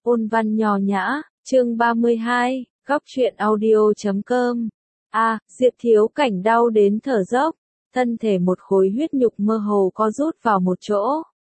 Ôn văn nho nhã, chương 32, góc truyện audio.com. Diệp Thiếu Cảnh đau đến thở dốc, thân thể một khối huyết nhục mơ hồ co rút vào một chỗ.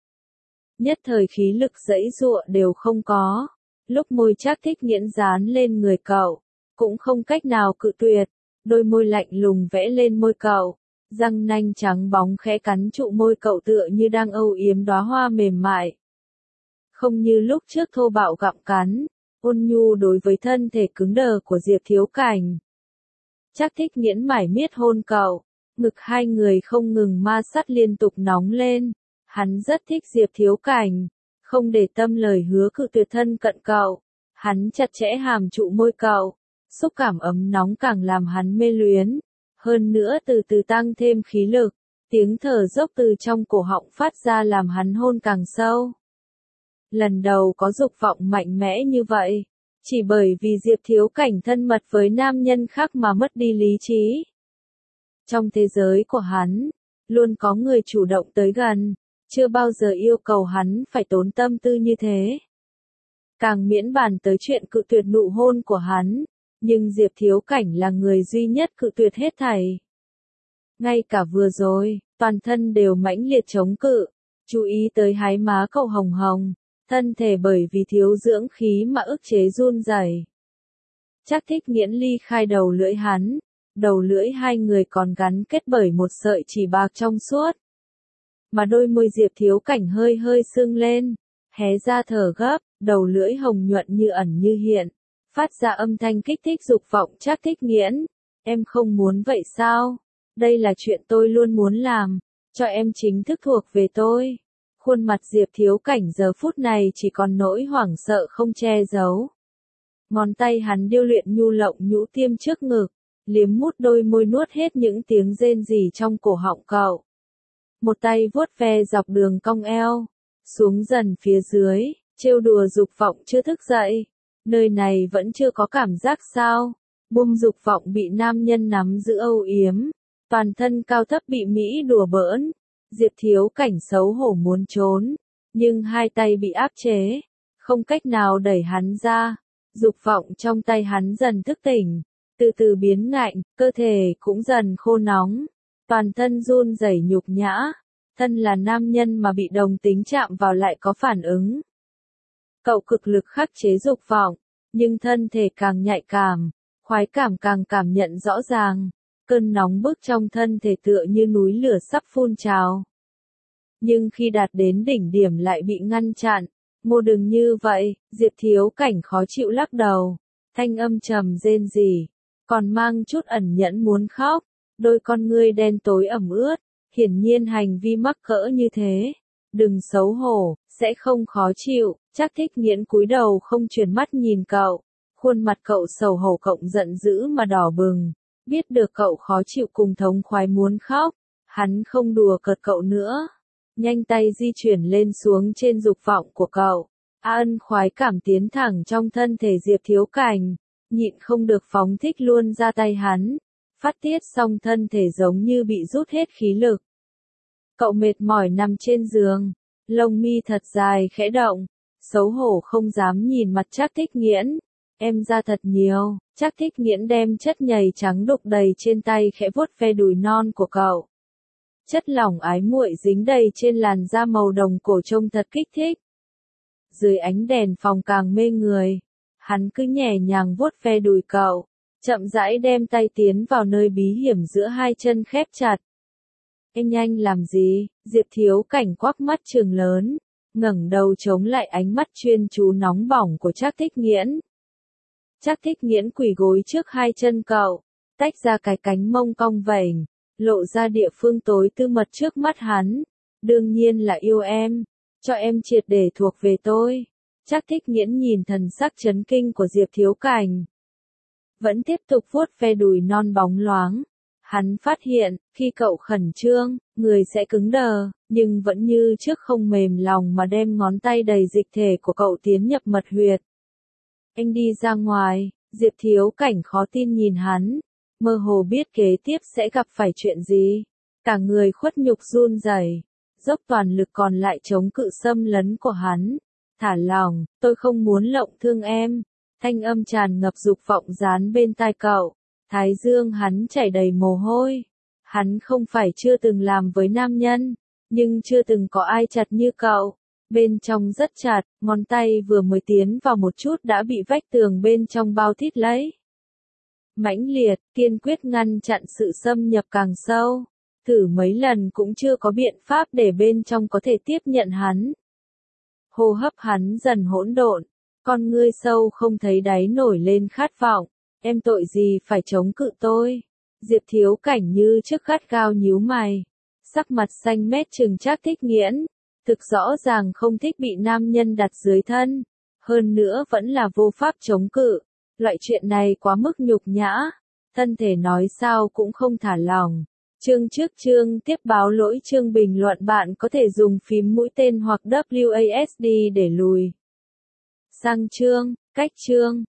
Nhất thời khí lực giãy giụa đều không có, lúc môi Trác Thích Nghiễn dán lên người cậu, cũng không cách nào cự tuyệt, đôi môi lạnh lùng vẽ lên môi cậu, răng nanh trắng bóng khẽ cắn trụ môi cậu tựa như đang âu yếm đóa hoa mềm mại. Không như lúc trước thô bạo gặm cắn, ôn nhu đối với thân thể cứng đờ của Diệp Thiếu Cảnh. Trác Thích Nghiễn mải miết hôn cậu, ngực hai người không ngừng ma sát liên tục nóng lên, hắn rất thích Diệp Thiếu Cảnh, không để tâm lời hứa cự tuyệt thân cận cậu, hắn chặt chẽ hàm trụ môi cậu, xúc cảm ấm nóng càng làm hắn mê luyến, hơn nữa từ từ tăng thêm khí lực, tiếng thở dốc từ trong cổ họng phát ra làm hắn hôn càng sâu. Lần đầu có dục vọng mạnh mẽ như vậy, chỉ bởi vì Diệp Thiếu Cảnh thân mật với nam nhân khác mà mất đi lý trí. Trong thế giới của hắn, luôn có người chủ động tới gần, chưa bao giờ yêu cầu hắn phải tốn tâm tư như thế. Càng miễn bàn tới chuyện cự tuyệt nụ hôn của hắn, nhưng Diệp Thiếu Cảnh là người duy nhất cự tuyệt hết thảy. Ngay cả vừa rồi, toàn thân đều mãnh liệt chống cự, chú ý tới hái má cậu hồng hồng, thân thể bởi vì thiếu dưỡng khí mà ức chế run rẩy. Trác Thích Nghiễn ly khai đầu lưỡi hắn, đầu lưỡi hai người còn gắn kết bởi một sợi chỉ bạc trong suốt. Mà đôi môi Diệp Thiếu Cảnh hơi hơi sưng lên, hé ra thở gấp, đầu lưỡi hồng nhuận như ẩn như hiện, phát ra âm thanh kích thích dục vọng Trác Thích Nghiễn. Em không muốn vậy sao? Đây là chuyện tôi luôn muốn làm, cho em chính thức thuộc về tôi. Khuôn mặt Diệp Thiếu Cảnh giờ phút này chỉ còn nỗi hoảng sợ không che giấu. Ngón tay hắn điêu luyện nhu lộng nhũ tiêm trước ngực, liếm mút đôi môi nuốt hết những tiếng rên rỉ trong cổ họng cậu. Một tay vuốt ve dọc đường cong eo, xuống dần phía dưới, trêu đùa dục vọng chưa thức dậy. Nơi này vẫn chưa có cảm giác sao? Buông dục vọng bị nam nhân nắm giữ âu yếm, toàn thân cao thấp bị Mỹ đùa bỡn. Diệp Thiếu Cảnh xấu hổ muốn trốn, nhưng hai tay bị áp chế, không cách nào đẩy hắn ra. Dục vọng trong tay hắn dần thức tỉnh, từ từ biến ngạnh, cơ thể cũng dần khô nóng, toàn thân run rẩy nhục nhã. Thân là nam nhân mà bị đồng tính chạm vào lại có phản ứng. Cậu cực lực khắc chế dục vọng, nhưng thân thể càng nhạy cảm, khoái cảm càng cảm nhận rõ ràng. Cơn nóng bức trong thân thể tựa như núi lửa sắp phun trào. Nhưng khi đạt đến đỉnh điểm lại bị ngăn chặn. Mô đừng như vậy, Diệp Thiếu Cảnh khó chịu lắc đầu. Thanh âm trầm rên rỉ, còn mang chút ẩn nhẫn muốn khóc. Đôi con ngươi đen tối ẩm ướt, hiển nhiên hành vi mắc cỡ như thế. Đừng xấu hổ, sẽ không khó chịu. Trác Thích Nghiễn cúi đầu không chuyển mắt nhìn cậu. Khuôn mặt cậu xấu hổ cộng giận dữ mà đỏ bừng. Biết được cậu khó chịu cùng thống khoái muốn khóc, hắn không đùa cợt cậu nữa. Nhanh tay di chuyển lên xuống trên dục vọng của cậu. Ân khoái cảm tiến thẳng trong thân thể Diệp Thiếu Cảnh, nhịn không được phóng thích luôn ra tay hắn. Phát tiết xong thân thể giống như bị rút hết khí lực. Cậu mệt mỏi nằm trên giường, lông mi thật dài khẽ động, xấu hổ không dám nhìn mặt Trác Thích Nghiễn. Em ra thật nhiều. Trác Thích Nghiễn đem chất nhầy trắng đục đầy trên tay khẽ vuốt ve đùi non của cậu. Chất lỏng ái muội dính đầy trên làn da màu đồng cổ trông thật kích thích. Dưới ánh đèn phòng càng mê người, hắn cứ nhẹ nhàng vuốt ve đùi cậu, chậm rãi đem tay tiến vào nơi bí hiểm giữa hai chân khép chặt. Anh nhanh làm gì? Diệp Thiếu Cảnh quắc mắt trừng lớn, ngẩng đầu chống lại ánh mắt chuyên chú nóng bỏng của Trác Thích Nghiễn. Trác Thích Nghiễn quỳ gối trước hai chân cậu, tách ra cái cánh mông cong vểnh, lộ ra địa phương tối tư mật trước mắt hắn. Đương nhiên là yêu em, cho em triệt để thuộc về tôi. Trác Thích Nghiễn nhìn thần sắc chấn kinh của Diệp Thiếu Cảnh, vẫn tiếp tục vuốt ve đùi non bóng loáng. Hắn phát hiện, khi cậu khẩn trương, người sẽ cứng đờ, nhưng vẫn như trước không mềm lòng mà đem ngón tay đầy dịch thể của cậu tiến nhập mật huyệt. Anh đi ra ngoài, Diệp Thiếu Cảnh khó tin nhìn hắn, mơ hồ biết kế tiếp sẽ gặp phải chuyện gì. Cả người khuất nhục run rẩy, dốc toàn lực còn lại chống cự xâm lấn của hắn. Thả lỏng, tôi không muốn lộng thương em. Thanh âm tràn ngập dục vọng dán bên tai cậu. Thái dương hắn chảy đầy mồ hôi. Hắn không phải chưa từng làm với nam nhân, nhưng chưa từng có ai chặt như cậu. Bên trong rất chặt, ngón tay vừa mới tiến vào một chút đã bị vách tường bên trong bao thít lấy. Mãnh liệt, kiên quyết ngăn chặn sự xâm nhập càng sâu. Thử mấy lần cũng chưa có biện pháp để bên trong có thể tiếp nhận hắn. Hô hấp hắn dần hỗn độn, con ngươi sâu không thấy đáy nổi lên khát vọng. Em tội gì phải chống cự tôi? Diệp Thiếu Cảnh như trước gắt gao nhíu mày. Sắc mặt xanh mét trừng Trác Thích Nghiễn. Thực rõ ràng không thích bị nam nhân đặt dưới thân. Hơn nữa vẫn là vô pháp chống cự. Loại chuyện này quá mức nhục nhã. Thân thể nói sao cũng không thả lỏng. Chương trước chương tiếp báo lỗi chương bình luận bạn có thể dùng phím mũi tên hoặc WASD để lùi sang chương, cách chương.